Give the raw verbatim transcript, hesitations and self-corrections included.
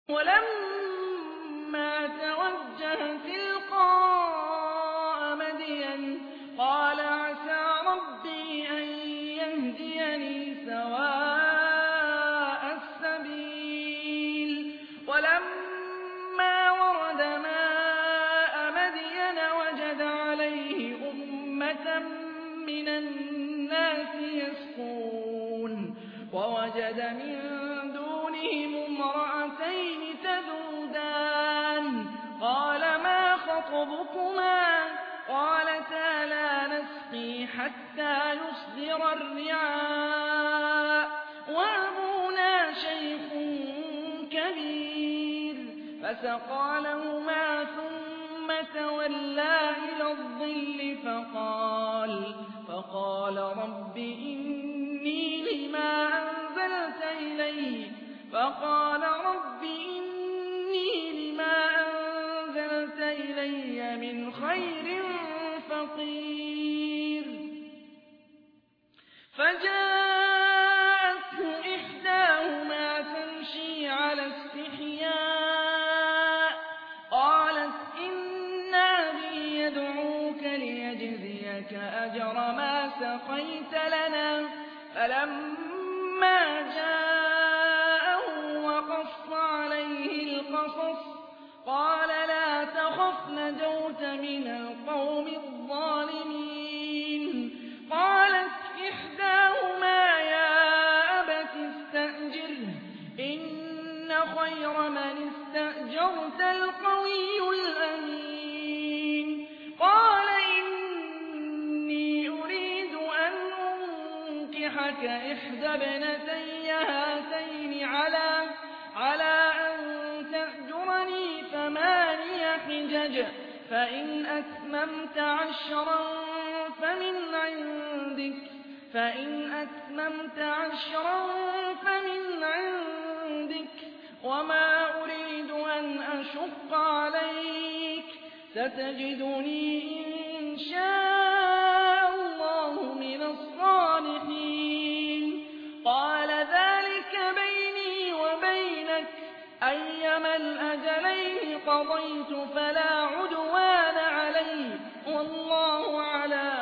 وَلَمَّا تَوَجَّهَ تِلْقَاءَ مَدْيَنَ قَالَ عَسَىٰ رَبِّي أَن يَهْدِيَنِي سَوَاءَ السَّبِيلِ وَلَمَّا وَرَدَ مَاءَ مَدْيَنَ وَجَدَ عَلَيْهِ أُمَّةً مِّنَ النَّاسِ يَسْقُونَ وَوَجَدَ مِن دُونِهِمُ امْرَأَتَيْنِ تَذُودَانِ قَالَ مَا خَطْبُكُمَا ۖ قَالَتَا لَا نَسْقِي حَتَّىٰ يُصْدِرَ الرِّعَاءُ وَأَبُونَا شَيْخٌ كَبِيرٌ فَسَقَىٰ لَهُمَا ثُمَّ تَوَلَّىٰ إِلَى الظِّلِّ فَقَالَ فَقَالَ رَبِّ إِنِّي لِمَا أَنزَلْتَ إِلَيَّ فَقَالَ رَبِّ إِنِّي لِمَا أَنزَلْتَ إِلَيَّ مِنْ خَيْرٍ فَقِيرٌ فَجَاءَتْهُ إِحْدَاهُمَا تَمْشِي عَلَى اسْتِحْيَاءٍ قَالَتْ إِنَّ أَبِي يَدْعُوكَ لِيَجْزِيَكَ أَجْرَ مَا سَقَيْتَ لَنَا فَلَمَّا جَاءَهُ وَقَصَّ عَلَيْهِ الْقَصَصُ قَالَ لَا تَخَفْ نَجَوْتَ مِنَ الْقَوْمِ الظَّالِمِينَ قَالَتْ إِحْدَاهُمَا يَا أَبَتِ اسْتَأْجِرْهُ إِنَّ خَيْرَ مَنِ اسْتَأْجَرْتَ الْقَوِيُّ الْأَمِينُ قَالَ إِنِّي أُرِيدُ أَنْ أُنكِحَكَ إِحْدَى ابْنَتَيَّ هَاتَيْنِ عَلَىٰ أَن تَأْجُرَنِي ثَمَانِيَ حِجَجٍ فَإِنْ أَتْمَمْتَ عَشْرًا فَمِنْ عِندِكَ فَإِنْ أَتْمَمْتَ عَشْرًا فَمِنْ عِندِكَ وَمَا أُرِيدُ أَنْ أَشُقَّ عَلَيْكَ سَتَجِدُنِي إِن شَاءَ اللَّهُ مِنَ الصَّالِحِينَ قَالَ ذَٰلِكَ بَيْنِي وَبَيْنَكَ أَيَّمَا الْأَجَلَيْنِ قَضَيْتُ فَلَا عُدْوَانَ عَلَيَّ ۖ وَاللَّهُ عَلَىٰ